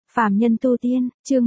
Phàm nhân tu tiên, chương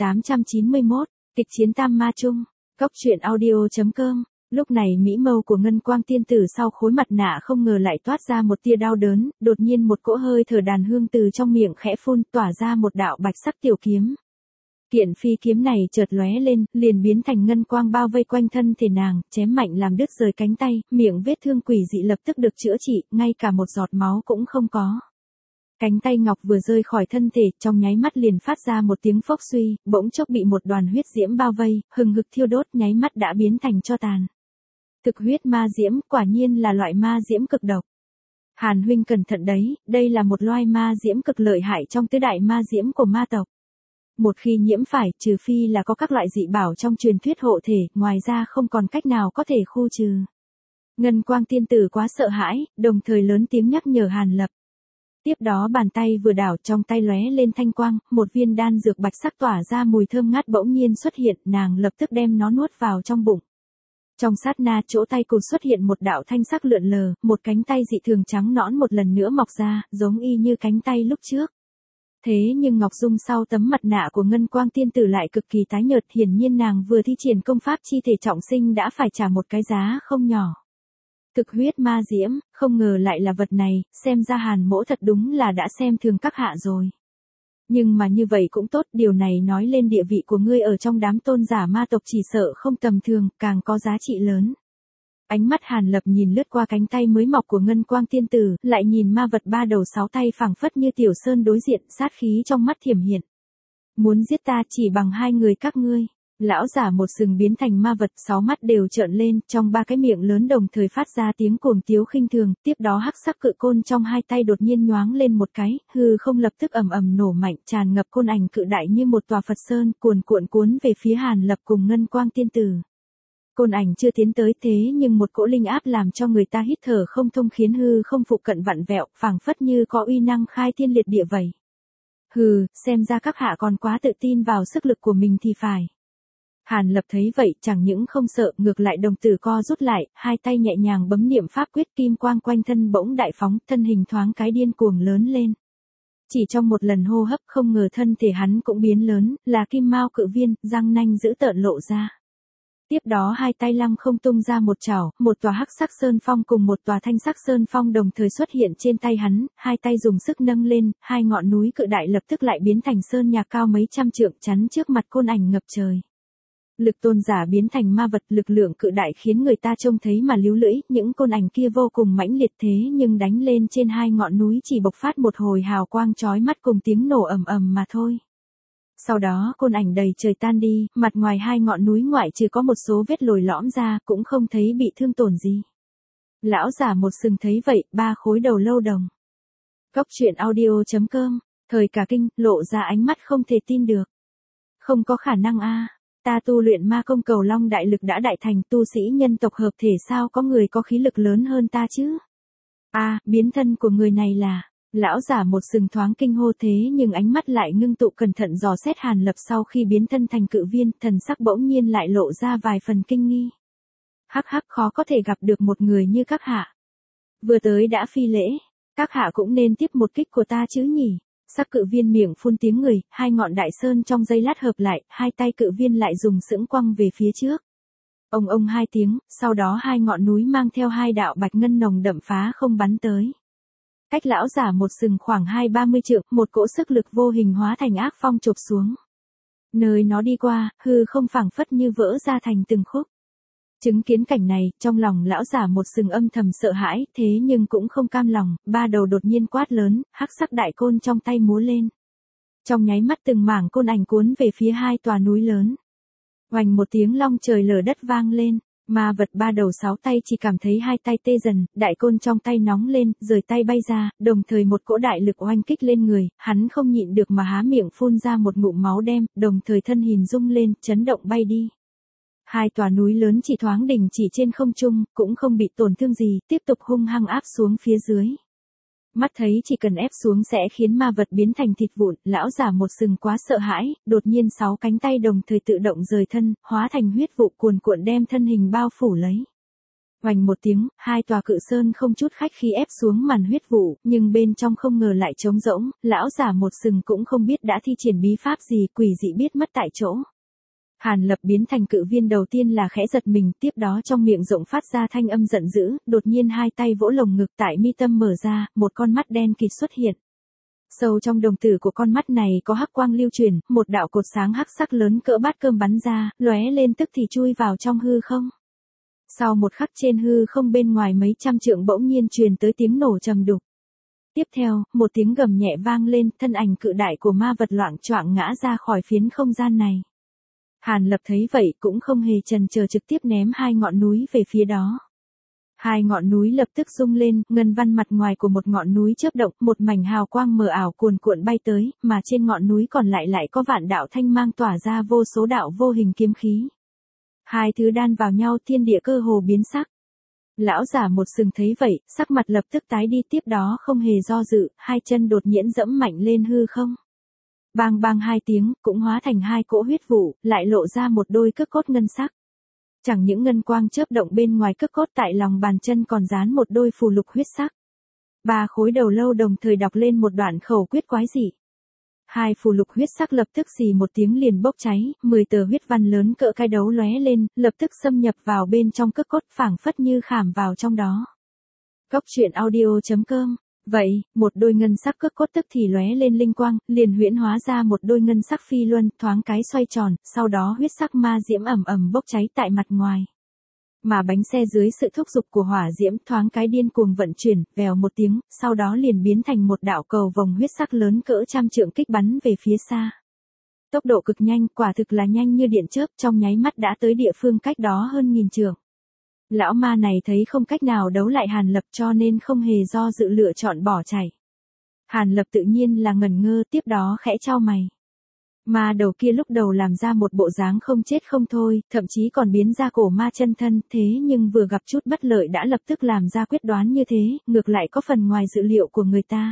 1891, kịch chiến tam ma chung, Cốc truyện audio.com. Lúc này mỹ mâu của Ngân Quang tiên tử sau khối mặt nạ không ngờ lại toát ra một tia đau đớn, đột nhiên một cỗ hơi thở đàn hương từ trong miệng khẽ phun, tỏa ra một đạo bạch sắc tiểu kiếm. Kiện phi kiếm này chợt lóe lên, liền biến thành ngân quang bao vây quanh thân thể nàng, chém mạnh làm đứt rời cánh tay, miệng vết thương quỷ dị lập tức được chữa trị, ngay cả một giọt máu cũng không có. Cánh tay ngọc vừa rơi khỏi thân thể, trong nháy mắt liền phát ra một tiếng phốc suy, bỗng chốc bị một đoàn huyết diễm bao vây, hừng hực thiêu đốt, nháy mắt đã biến thành tro tàn. Thực huyết ma diễm, quả nhiên là loại ma diễm cực độc. Hàn huynh cẩn thận đấy, đây là một loài ma diễm cực lợi hại trong tứ đại ma diễm của ma tộc. Một khi nhiễm phải, trừ phi là có các loại dị bảo trong truyền thuyết hộ thể, ngoài ra không còn cách nào có thể khu trừ. Ngân Quang tiên tử quá sợ hãi, đồng thời lớn tiếng nhắc nhở Hàn Lập. Tiếp đó bàn tay vừa đảo, trong tay lóe lên thanh quang, một viên đan dược bạch sắc tỏa ra mùi thơm ngát bỗng nhiên xuất hiện, nàng lập tức đem nó nuốt vào trong bụng. Trong sát na chỗ tay cô xuất hiện một đạo thanh sắc lượn lờ, một cánh tay dị thường trắng nõn một lần nữa mọc ra, giống y như cánh tay lúc trước. Thế nhưng Ngọc Dung sau tấm mặt nạ của Ngân Quang tiên tử lại cực kỳ tái nhợt, hiển nhiên nàng vừa thi triển công pháp chi thể trọng sinh đã phải trả một cái giá không nhỏ. Thực huyết ma diễm, không ngờ lại là vật này, xem ra Hàn mỗ thật đúng là đã xem thường các hạ rồi. Nhưng mà như vậy cũng tốt, điều này nói lên địa vị của ngươi ở trong đám tôn giả ma tộc chỉ sợ không tầm thường, càng có giá trị lớn. Ánh mắt Hàn Lập nhìn lướt qua cánh tay mới mọc của Ngân Quang tiên tử, lại nhìn ma vật ba đầu sáu tay phảng phất như tiểu sơn đối diện, sát khí trong mắt thiểm hiện. Muốn giết ta chỉ bằng hai người các ngươi. Lão giả một sừng biến thành ma vật, sáu mắt đều trợn lên, trong ba cái miệng lớn đồng thời phát ra tiếng cuồng tiếu khinh thường, tiếp đó hắc sắc cự côn trong hai tay đột nhiên nhoáng lên một cái, hư không lập tức ầm ầm nổ mạnh, tràn ngập côn ảnh cự đại như một tòa Phật sơn, cuồn cuộn cuốn về phía Hàn Lập cùng Ngân Quang tiên tử. Côn ảnh chưa tiến tới thế nhưng một cỗ linh áp làm cho người ta hít thở không thông, khiến hư không phụ cận vặn vẹo, phảng phất như có uy năng khai thiên liệt địa vậy. Hừ, xem ra các hạ còn quá tự tin vào sức lực của mình thì phải. Hàn Lập thấy vậy, chẳng những không sợ, ngược lại đồng tử co rút lại, hai tay nhẹ nhàng bấm niệm pháp quyết, kim quang quanh thân bỗng đại phóng, thân hình thoáng cái điên cuồng lớn lên. Chỉ trong một lần hô hấp không ngờ thân thể hắn cũng biến lớn, là kim mao cự viên, răng nanh dữ tợn lộ ra. Tiếp đó hai tay lăng không tung ra một chảo, một tòa hắc sắc sơn phong cùng một tòa thanh sắc sơn phong đồng thời xuất hiện trên tay hắn, hai tay dùng sức nâng lên, hai ngọn núi cự đại lập tức lại biến thành sơn nhạc cao mấy trăm trượng chắn trước mặt côn ảnh ngập trời. Lực tôn giả biến thành ma vật, lực lượng cự đại khiến người ta trông thấy mà líu lưỡi, những côn ảnh kia vô cùng mãnh liệt thế nhưng đánh lên trên hai ngọn núi chỉ bộc phát một hồi hào quang chói mắt cùng tiếng nổ ầm ầm mà thôi. Sau đó côn ảnh đầy trời tan đi, mặt ngoài hai ngọn núi ngoại trừ có một số vết lồi lõm ra, cũng không thấy bị thương tổn gì. Lão giả một sừng thấy vậy, ba khối đầu lâu đồng. Cốc truyện audio.com, thời cả kinh, lộ ra ánh mắt không thể tin được. Không có khả năng a. Ta tu luyện ma công cầu long đại lực đã đại thành, tu sĩ nhân tộc hợp thể sao có người có khí lực lớn hơn ta chứ? Biến thân của người này là... Lão giả một sừng thoáng kinh hô thế nhưng ánh mắt lại ngưng tụ cẩn thận dò xét Hàn Lập sau khi biến thân thành cự viên, thần sắc bỗng nhiên lại lộ ra vài phần kinh nghi. Hắc hắc, khó có thể gặp được một người như các hạ. Vừa tới đã phi lễ, các hạ cũng nên tiếp một kích của ta chứ nhỉ? Sắc cự viên miệng phun tiếng người, hai ngọn đại sơn trong giây lát hợp lại, hai tay cự viên lại dùng sững quăng về phía trước. Ông hai tiếng, sau đó hai ngọn núi mang theo hai đạo bạch ngân nồng đậm phá không bắn tới. Cách lão giả một sừng khoảng 20-30 trượng, một cỗ sức lực vô hình hóa thành ác phong chộp xuống. Nơi nó đi qua, hư không phảng phất như vỡ ra thành từng khúc. Chứng kiến cảnh này, trong lòng lão giả một sừng âm thầm sợ hãi, thế nhưng cũng không cam lòng, ba đầu đột nhiên quát lớn, hắc sắc đại côn trong tay múa lên. Trong nháy mắt từng mảng côn ảnh cuốn về phía hai tòa núi lớn. Oành một tiếng long trời lở đất vang lên. Ma vật ba đầu sáu tay chỉ cảm thấy hai tay tê dần, đại côn trong tay nóng lên, rời tay bay ra, đồng thời một cỗ đại lực oanh kích lên người, hắn không nhịn được mà há miệng phun ra một ngụm máu đen, đồng thời thân hình rung lên, chấn động bay đi. Hai tòa núi lớn chỉ thoáng đỉnh chỉ trên không trung, cũng không bị tổn thương gì, tiếp tục hung hăng áp xuống phía dưới. Mắt thấy chỉ cần ép xuống sẽ khiến ma vật biến thành thịt vụn, lão giả một sừng quá sợ hãi, đột nhiên sáu cánh tay đồng thời tự động rời thân, hóa thành huyết vụ cuồn cuộn đem thân hình bao phủ lấy. Oành một tiếng, hai tòa cự sơn không chút khách khí ép xuống màn huyết vụ, nhưng bên trong không ngờ lại trống rỗng, lão giả một sừng cũng không biết đã thi triển bí pháp gì, quỷ dị biết mất tại chỗ. Hàn Lập biến thành cự viên đầu tiên là khẽ giật mình, tiếp đó trong miệng rộng phát ra thanh âm giận dữ, đột nhiên hai tay vỗ lồng ngực tại mi tâm mở ra, một con mắt đen kịt xuất hiện. Sâu trong đồng tử của con mắt này có hắc quang lưu truyền, một đạo cột sáng hắc sắc lớn cỡ bát cơm bắn ra, lóe lên tức thì chui vào trong hư không. Sau một khắc trên hư không bên ngoài mấy trăm trượng bỗng nhiên truyền tới tiếng nổ trầm đục. Tiếp theo, một tiếng gầm nhẹ vang lên, thân ảnh cự đại của ma vật loạng choạng ngã ra khỏi phiến không gian này. Hàn Lập thấy vậy cũng không hề chần chờ trực tiếp ném hai ngọn núi về phía đó. Hai ngọn núi lập tức rung lên, ngân văn mặt ngoài của một ngọn núi chớp động, một mảnh hào quang mờ ảo cuồn cuộn bay tới, mà trên ngọn núi còn lại có vạn đạo thanh mang tỏa ra vô số đạo vô hình kiếm khí. Hai thứ đan vào nhau, thiên địa cơ hồ biến sắc. Lão giả một sừng thấy vậy, sắc mặt lập tức tái đi, tiếp đó không hề do dự, hai chân đột nhiên dẫm mạnh lên hư không. Bang bang hai tiếng, cũng hóa thành hai cỗ huyết vụ, lại lộ ra một đôi cước cốt ngân sắc. Chẳng những ngân quang chớp động bên ngoài cước cốt, tại lòng bàn chân còn dán một đôi phù lục huyết sắc. Ba khối đầu lâu đồng thời đọc lên một đoạn khẩu quyết quái dị. Hai phù lục huyết sắc lập tức xì một tiếng liền bốc cháy, 10 tờ huyết văn lớn cỡ cái đấu lóe lên, lập tức xâm nhập vào bên trong cước cốt, phảng phất như khảm vào trong đó. Cốc truyện audio.com. Vậy, một đôi ngân sắc cước cốt tức thì lóe lên linh quang, liền huyễn hóa ra một đôi ngân sắc phi luân, thoáng cái xoay tròn, sau đó huyết sắc ma diễm ầm ầm bốc cháy tại mặt ngoài. Mà bánh xe dưới sự thúc giục của hỏa diễm thoáng cái điên cuồng vận chuyển, vèo một tiếng, sau đó liền biến thành một đạo cầu vồng huyết sắc lớn cỡ trăm trượng kích bắn về phía xa. Tốc độ cực nhanh, quả thực là nhanh như điện chớp, trong nháy mắt đã tới địa phương cách đó hơn 1000 trượng. Lão ma này thấy không cách nào đấu lại Hàn Lập cho nên không hề do dự lựa chọn bỏ chạy. Hàn Lập tự nhiên là ngẩn ngơ, tiếp đó khẽ chau mày. Ma đầu kia lúc đầu làm ra một bộ dáng không chết không thôi, thậm chí còn biến ra cổ ma chân thân, thế nhưng vừa gặp chút bất lợi đã lập tức làm ra quyết đoán như thế, ngược lại có phần ngoài dự liệu của người ta.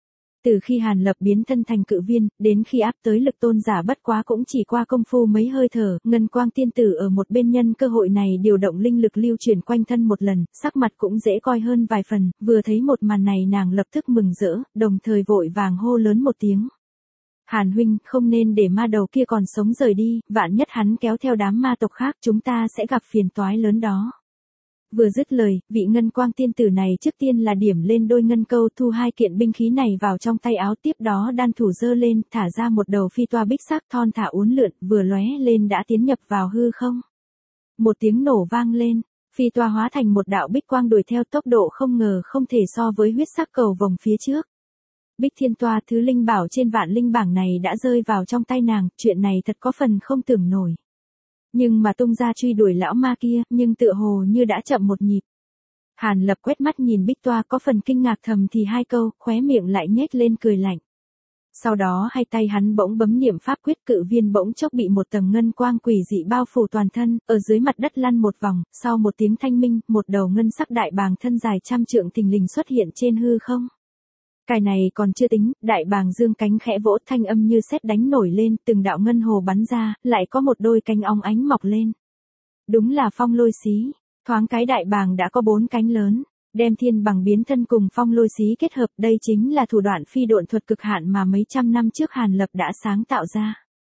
Từ khi Hàn Lập biến thân thành cự viên, đến khi áp tới lực tôn giả bất quá cũng chỉ qua công phu mấy hơi thở, ngân quang tiên tử ở một bên nhân cơ hội này điều động linh lực lưu chuyển quanh thân một lần, sắc mặt cũng dễ coi hơn vài phần, vừa thấy một màn này nàng lập tức mừng rỡ, đồng thời vội vàng hô lớn một tiếng. Hàn huynh, không nên để ma đầu kia còn sống rời đi, vạn nhất hắn kéo theo đám ma tộc khác chúng ta sẽ gặp phiền toái lớn đó. Vừa dứt lời, vị ngân quang tiên tử này trước tiên là điểm lên đôi ngân câu, thu hai kiện binh khí này vào trong tay áo, tiếp đó đan thủ giơ lên, thả ra một đầu phi toa bích sắc thon thả uốn lượn, vừa lóe lên đã tiến nhập vào hư không. Một tiếng nổ vang lên, phi toa hóa thành một đạo bích quang đuổi theo, tốc độ không ngờ không thể so với huyết sắc cầu vồng phía trước. Bích Thiên Toa, thứ linh bảo trên vạn linh bảng này đã rơi vào trong tay nàng, chuyện này thật có phần không tưởng nổi. Nhưng mà tung ra truy đuổi lão ma kia, nhưng tựa hồ như đã chậm một nhịp. Hàn Lập quét mắt nhìn Bích Toa có phần kinh ngạc, thầm thì hai câu, khóe miệng lại nhếch lên cười lạnh. Sau đó hai tay hắn bỗng bấm niệm pháp quyết, cự viên bỗng chốc bị một tầng ngân quang quỷ dị bao phủ toàn thân, ở dưới mặt đất lăn một vòng, sau một tiếng thanh minh, một đầu ngân sắc đại bàng thân dài trăm trượng thình lình xuất hiện trên hư không. Cái này còn chưa tính, đại bàng dương cánh khẽ vỗ, thanh âm như sét đánh nổi lên, từng đạo ngân hồ bắn ra, lại có một đôi cánh óng ánh mọc lên. Đúng là phong lôi xí, thoáng cái đại bàng đã có 4 cánh lớn, đem thiên bằng biến thân cùng phong lôi xí kết hợp, đây chính là thủ đoạn phi độn thuật cực hạn mà mấy trăm năm trước Hàn Lập đã sáng tạo ra.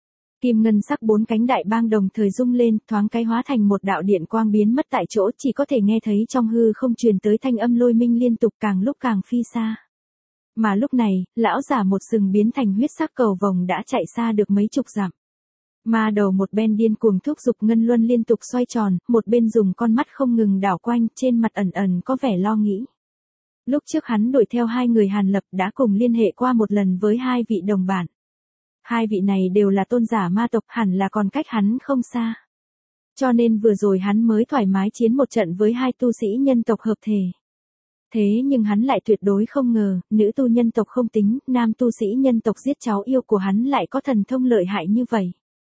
Kim ngân sắc 4 cánh đại bàng đồng thời rung lên, thoáng cái hóa thành một đạo điện quang biến mất tại chỗ, chỉ có thể nghe thấy trong hư không truyền tới thanh âm lôi minh liên tục, càng lúc càng phi xa. Mà lúc này, lão giả một sừng biến thành huyết sắc cầu vồng đã chạy xa được mấy chục dặm. Ma đầu một bên điên cuồng thúc giục ngân luân liên tục xoay tròn, một bên dùng con mắt không ngừng đảo quanh, trên mặt ẩn ẩn có vẻ lo nghĩ. Lúc trước hắn đuổi theo hai người Hàn Lập đã cùng liên hệ qua một lần với hai vị đồng bản. Hai vị này đều là tôn giả ma tộc, hẳn là còn cách hắn không xa. Cho nên vừa rồi hắn mới thoải mái chiến một trận với hai tu sĩ nhân tộc hợp thể. Thế nhưng hắn lại tuyệt đối không ngờ, nữ tu nhân tộc không tính, nam tu sĩ nhân tộc giết cháu yêu của hắn lại có thần thông lợi hại như vậy.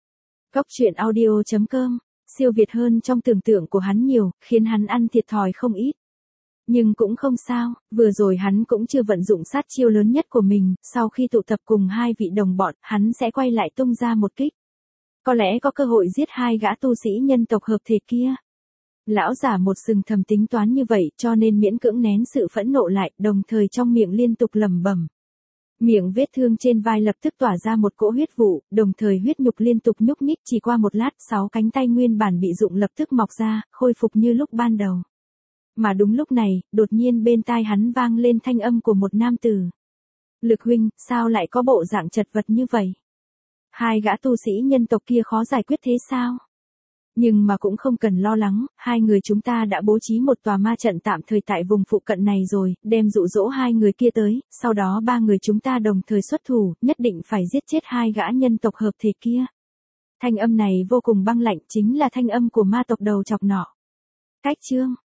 Cốc truyện audio.com, siêu việt hơn trong tưởng tượng của hắn nhiều, khiến hắn ăn thiệt thòi không ít. Nhưng cũng không sao, vừa rồi hắn cũng chưa vận dụng sát chiêu lớn nhất của mình, sau khi tụ tập cùng hai vị đồng bọn, hắn sẽ quay lại tung ra một kích. Có lẽ có cơ hội giết hai gã tu sĩ nhân tộc hợp thể kia. Lão giả một sừng thầm tính toán như vậy cho nên miễn cưỡng nén sự phẫn nộ lại, đồng thời trong miệng liên tục lẩm bẩm. Miệng vết thương trên vai lập tức tỏa ra một cỗ huyết vụ, đồng thời huyết nhục liên tục nhúc nhích, chỉ qua một lát 6 cánh tay nguyên bản bị rụng lập tức mọc ra, khôi phục như lúc ban đầu. Mà đúng lúc này, đột nhiên bên tai hắn vang lên thanh âm của một nam tử. Lực huynh, sao lại có bộ dạng chật vật như vậy? Hai gã tu sĩ nhân tộc kia khó giải quyết thế sao? Nhưng mà cũng không cần lo lắng, hai người chúng ta đã bố trí một tòa ma trận tạm thời tại vùng phụ cận này rồi, đem dụ dỗ hai người kia tới, sau đó ba người chúng ta đồng thời xuất thủ, nhất định phải giết chết hai gã nhân tộc hợp thể kia. Thanh âm này vô cùng băng lạnh, chính là thanh âm của ma tộc đầu chọc nọ. Cách chương